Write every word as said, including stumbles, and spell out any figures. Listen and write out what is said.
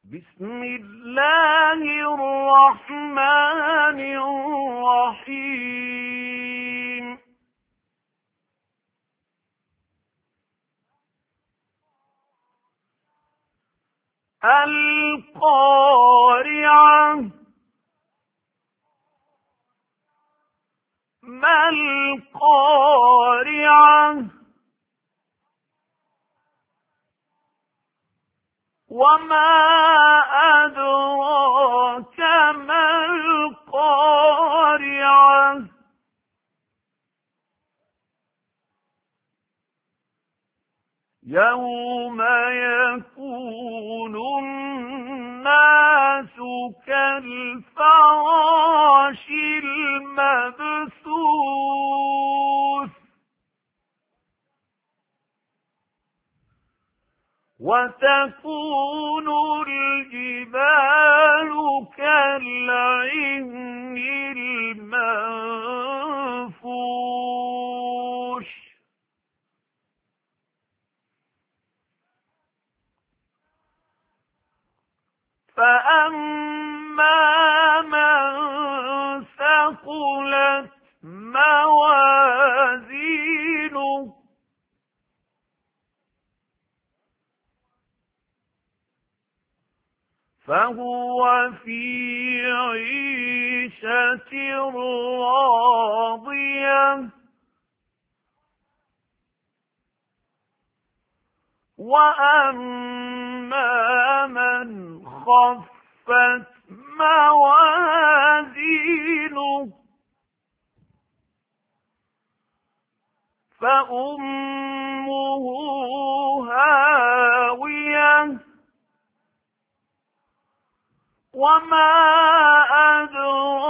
بسم الله الرحمن الرحيم القارعة ما القارعة وما أدراك ما القارعة يوم يكون الناس كالفراش المبثوث وتكون الجبال كالعهن المنفوش فأما من ثقلت موازينه فهو في عيشة راضية وأما من خفت موازينه فأمه هاوية وما أدراك